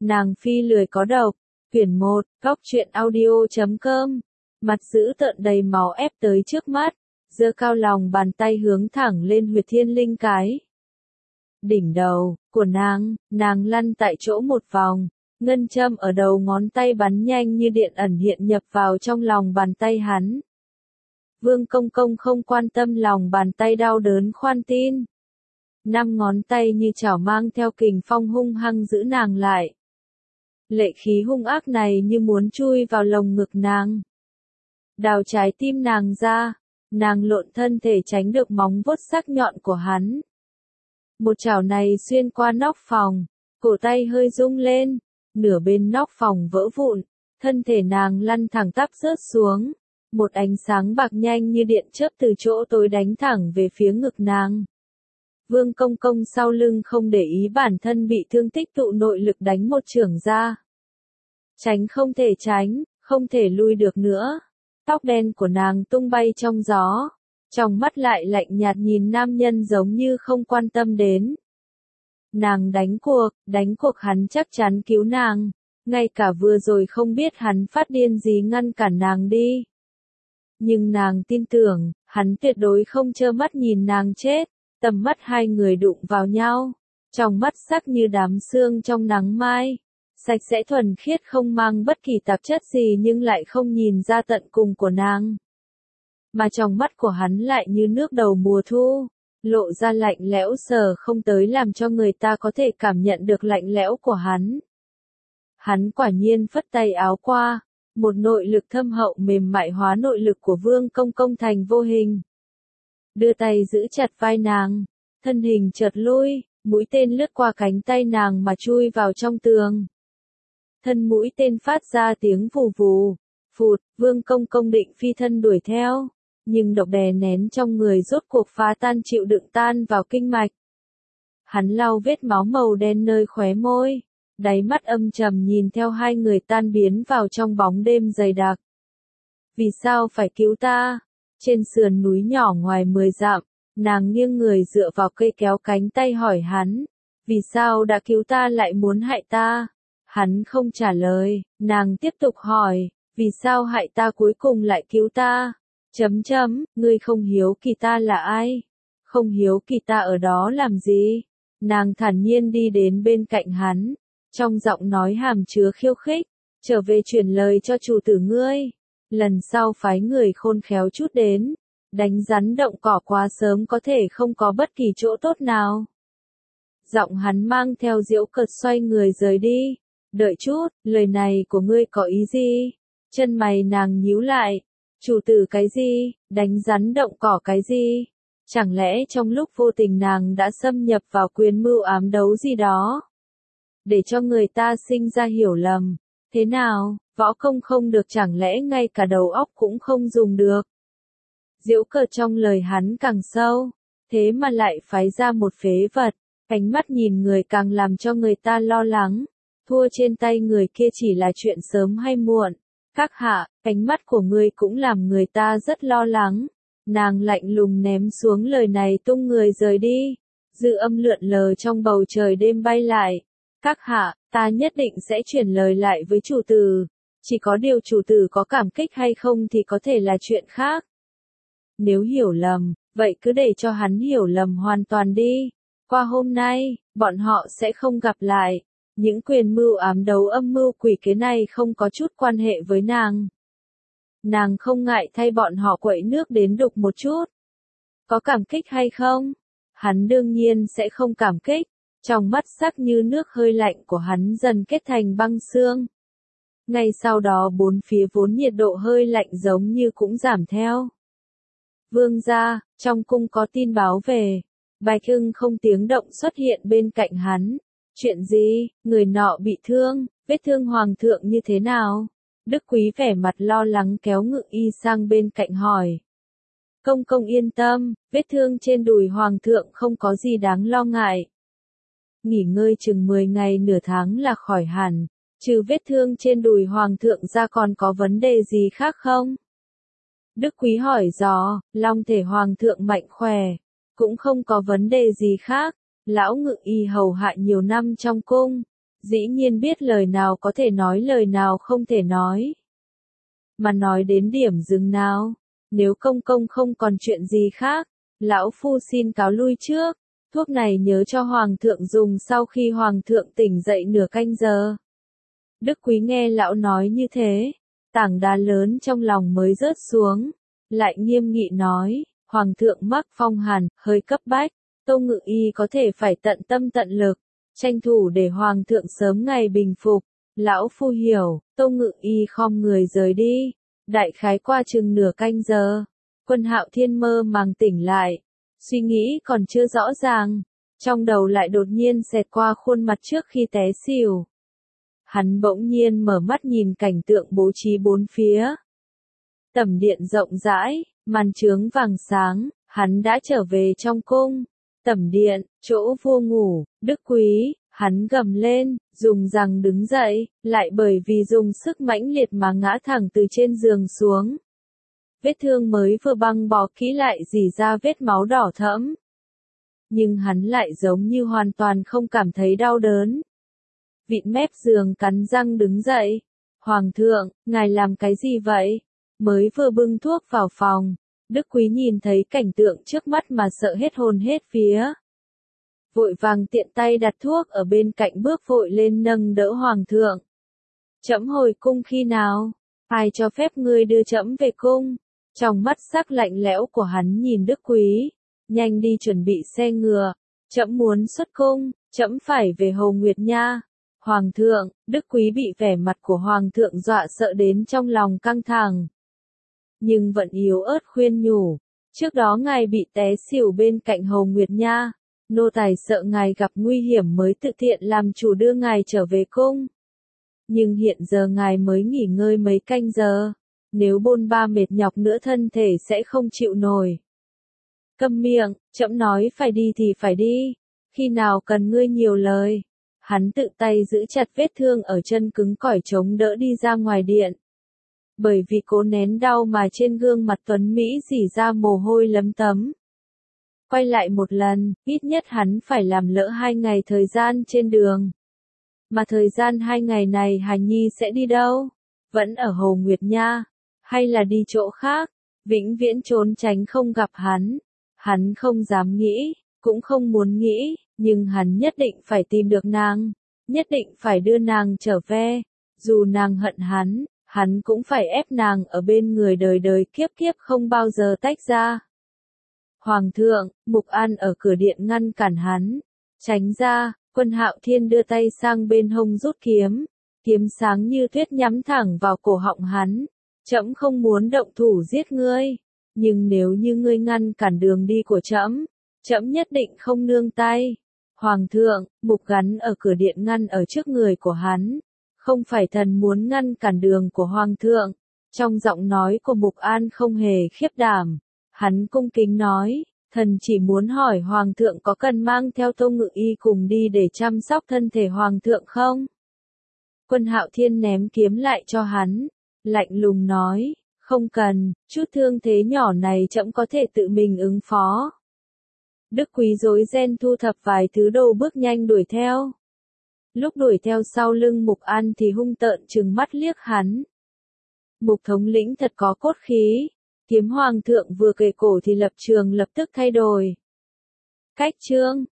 Nàng phi lười có độc. Quyển 1, Góc truyện audio.com. Mặt dữ tợn đầy máu ép tới trước mắt, giơ cao lòng bàn tay hướng thẳng lên huyệt thiên linh cái. Đỉnh đầu của nàng lăn tại chỗ một vòng, ngân châm ở đầu ngón tay bắn nhanh như điện ẩn hiện nhập vào trong lòng bàn tay hắn. Vương Công Công không quan tâm lòng bàn tay đau đớn khoan tin. 5 ngón tay như chảo mang theo kình phong hung hăng giữ nàng lại. Lệ khí hung ác này như muốn chui vào lồng ngực nàng. Đào trái tim nàng ra, nàng lộn thân thể tránh được móng vuốt sắc nhọn của hắn. Một chảo này xuyên qua nóc phòng, cổ tay hơi rung lên, nửa bên nóc phòng vỡ vụn, thân thể nàng lăn thẳng tắp rớt xuống. Một ánh sáng bạc nhanh như điện chớp từ chỗ tối đánh thẳng về phía ngực nàng. Vương Công Công sau lưng không để ý bản thân bị thương tích tụ nội lực đánh một chưởng ra. Tránh không thể tránh, không thể lui được nữa. Tóc đen của nàng tung bay trong gió, trong mắt lại lạnh nhạt nhìn nam nhân giống như không quan tâm đến. Nàng đánh cuộc hắn chắc chắn cứu nàng, ngay cả vừa rồi không biết hắn phát điên gì ngăn cản nàng đi. Nhưng nàng tin tưởng, hắn tuyệt đối không trơ mắt nhìn nàng chết. Tầm mắt hai người đụng vào nhau, trong mắt sắc như đám sương trong nắng mai, sạch sẽ thuần khiết không mang bất kỳ tạp chất gì nhưng lại không nhìn ra tận cùng của nàng. Mà trong mắt của hắn lại như nước đầu mùa thu, lộ ra lạnh lẽo sờ không tới làm cho người ta có thể cảm nhận được lạnh lẽo của hắn. Hắn quả nhiên phất tay áo qua, một nội lực thâm hậu mềm mại hóa nội lực của Vương Công Công thành vô hình. Đưa tay giữ chặt vai nàng, thân hình chợt lui, mũi tên lướt qua cánh tay nàng mà chui vào trong tường. Thân mũi tên phát ra tiếng vù vù, phụt, Vương Công Công định phi thân đuổi theo, nhưng độc đè nén trong người rốt cuộc phá tan chịu đựng tan vào kinh mạch. Hắn lau vết máu màu đen nơi khóe môi, đáy mắt âm trầm nhìn theo hai người tan biến vào trong bóng đêm dày đặc. Vì sao phải cứu ta? Trên sườn núi nhỏ ngoài 10 dặm, nàng nghiêng người dựa vào cây kéo cánh tay hỏi hắn, vì sao đã cứu ta lại muốn hại ta? Hắn không trả lời, nàng tiếp tục hỏi, vì sao hại ta cuối cùng lại cứu ta? Ngươi không hiếu kỳ ta là ai? Không hiếu kỳ ta ở đó làm gì? Nàng thản nhiên đi đến bên cạnh hắn, trong giọng nói hàm chứa khiêu khích, trở về truyền lời cho chủ tử ngươi. Lần sau phái người khôn khéo chút đến, đánh rắn động cỏ quá sớm có thể không có bất kỳ chỗ tốt nào. Giọng hắn mang theo giễu cợt xoay người rời đi. Đợi chút, lời này của ngươi có ý gì? Chân mày nàng nhíu lại. Chủ tử cái gì? Đánh rắn động cỏ cái gì? Chẳng lẽ trong lúc vô tình nàng đã xâm nhập vào quyền mưu ám đấu gì đó? Để cho người ta sinh ra hiểu lầm. Thế nào? Võ công không được chẳng lẽ ngay cả đầu óc cũng không dùng được. Giễu cợt trong lời hắn càng sâu, thế mà lại phái ra một phế vật, ánh mắt nhìn người càng làm cho người ta lo lắng, thua trên tay người kia chỉ là chuyện sớm hay muộn. Các hạ, ánh mắt của ngươi cũng làm người ta rất lo lắng. Nàng lạnh lùng ném xuống lời này tung người rời đi, dư âm lượn lờ trong bầu trời đêm bay lại. Các hạ, ta nhất định sẽ chuyển lời lại với chủ tử. Chỉ có điều chủ tử có cảm kích hay không thì có thể là chuyện khác. Nếu hiểu lầm, vậy cứ để cho hắn hiểu lầm hoàn toàn đi. Qua hôm nay, bọn họ sẽ không gặp lại. Những quyền mưu ám đấu âm mưu quỷ kế này không có chút quan hệ với nàng. Nàng không ngại thay bọn họ quậy nước đến đục một chút. Có cảm kích hay không? Hắn đương nhiên sẽ không cảm kích. Trong mắt sắc như nước hơi lạnh của hắn dần kết thành băng xương. Ngay sau đó bốn phía vốn nhiệt độ hơi lạnh giống như cũng giảm theo. Vương gia, trong cung có tin báo về. Bạch Hưng không tiếng động xuất hiện bên cạnh hắn. Chuyện gì? Người nọ bị thương, vết thương hoàng thượng như thế nào? Đức Quý vẻ mặt lo lắng kéo Ngự Y sang bên cạnh hỏi. Công công yên tâm, vết thương trên đùi hoàng thượng không có gì đáng lo ngại. Nghỉ ngơi chừng 10 ngày nửa tháng là khỏi hẳn. Trừ vết thương trên đùi hoàng thượng ra còn có vấn đề gì khác không? Đức Quý hỏi dò, long thể hoàng thượng mạnh khỏe, cũng không có vấn đề gì khác. Lão Ngự Y hầu hạ nhiều năm trong cung, dĩ nhiên biết lời nào có thể nói lời nào không thể nói. Mà nói đến điểm dừng nào, nếu công công không còn chuyện gì khác, lão phu xin cáo lui trước, thuốc này nhớ cho hoàng thượng dùng sau khi hoàng thượng tỉnh dậy nửa canh giờ. Đức Quý nghe lão nói như thế, tảng đá lớn trong lòng mới rớt xuống, lại nghiêm nghị nói, hoàng thượng mắc phong hàn, hơi cấp bách, Tô Ngự Y có thể phải tận tâm tận lực, tranh thủ để hoàng thượng sớm ngày bình phục. Lão phu hiểu, Tô Ngự Y khom người rời đi, đại khái qua chừng nửa canh giờ, Quân Hạo Thiên mơ màng tỉnh lại, suy nghĩ còn chưa rõ ràng, trong đầu lại đột nhiên xẹt qua khuôn mặt trước khi té xỉu. Hắn bỗng nhiên mở mắt nhìn cảnh tượng bố trí bốn phía. Tẩm điện rộng rãi, màn trướng vàng sáng, hắn đã trở về trong cung. Tẩm điện, chỗ vua ngủ, Đức Quý, hắn gầm lên, dùng rằng đứng dậy, lại bởi vì dùng sức mãnh liệt mà ngã thẳng từ trên giường xuống. Vết thương mới vừa băng bó kỹ lại rỉ ra vết máu đỏ thẫm. Nhưng hắn lại giống như hoàn toàn không cảm thấy đau đớn. Vịn mép giường cắn răng đứng dậy. Hoàng thượng, ngài làm cái gì vậy? Mới vừa bưng thuốc vào phòng, Đức Quý nhìn thấy cảnh tượng trước mắt mà sợ hết hồn hết vía. Vội vàng tiện tay đặt thuốc ở bên cạnh bước vội lên nâng đỡ hoàng thượng. Trẫm hồi cung khi nào? Ai cho phép ngươi đưa trẫm về cung? Trong mắt sắc lạnh lẽo của hắn nhìn Đức Quý, nhanh đi chuẩn bị xe ngựa, trẫm muốn xuất cung, trẫm phải về Hồ Nguyệt Nha. Hoàng thượng, Đức Quý bị vẻ mặt của hoàng thượng dọa sợ đến trong lòng căng thẳng. Nhưng vẫn yếu ớt khuyên nhủ, trước đó ngài bị té xỉu bên cạnh Hồ Nguyệt Nha, nô tài sợ ngài gặp nguy hiểm mới tự tiện làm chủ đưa ngài trở về cung. Nhưng hiện giờ ngài mới nghỉ ngơi mấy canh giờ, nếu bôn ba mệt nhọc nữa thân thể sẽ không chịu nổi. Câm miệng, trẫm nói phải đi thì phải đi, khi nào cần ngươi nhiều lời. Hắn tự tay giữ chặt vết thương ở chân cứng cỏi chống đỡ đi ra ngoài điện. Bởi vì cố nén đau mà trên gương mặt tuấn Mỹ rỉ ra mồ hôi lấm tấm. Quay lại một lần, ít nhất hắn phải làm lỡ 2 ngày thời gian trên đường. Mà thời gian 2 ngày này Hài Nhi sẽ đi đâu? Vẫn ở Hồ Nguyệt Nha? Hay là đi chỗ khác? Vĩnh viễn trốn tránh không gặp hắn. Hắn không dám nghĩ, cũng không muốn nghĩ, nhưng hắn nhất định phải tìm được nàng. Nhất định phải đưa nàng trở về. Dù nàng hận hắn cũng phải ép nàng ở bên người đời đời kiếp kiếp không bao giờ tách ra. Hoàng thượng, Mục An ở cửa điện ngăn cản hắn. Tránh ra, Quân Hạo Thiên đưa tay sang bên hông rút kiếm. Kiếm sáng như tuyết nhắm thẳng vào cổ họng hắn. Trẫm không muốn động thủ giết ngươi. Nhưng nếu như ngươi ngăn cản đường đi của trẫm, trẫm nhất định không nương tay. Hoàng thượng, Mục gắn ở cửa điện ngăn ở trước người của hắn. Không phải thần muốn ngăn cản đường của Hoàng thượng. Trong giọng nói của Mục An không hề khiếp đảm. Hắn cung kính nói, thần chỉ muốn hỏi Hoàng thượng có cần mang theo Tô Ngự Y cùng đi để chăm sóc thân thể Hoàng thượng không? Quân Hạo Thiên ném kiếm lại cho hắn, lạnh lùng nói, không cần, chút thương thế nhỏ này trẫm có thể tự mình ứng phó. Đức Quý rối ren thu thập vài thứ đồ bước nhanh đuổi theo. Lúc đuổi theo sau lưng Mục An thì hung tợn trừng mắt liếc hắn. Mục thống lĩnh thật có cốt khí. Kiếm hoàng thượng vừa kề cổ thì lập trường lập tức thay đổi. Cách chương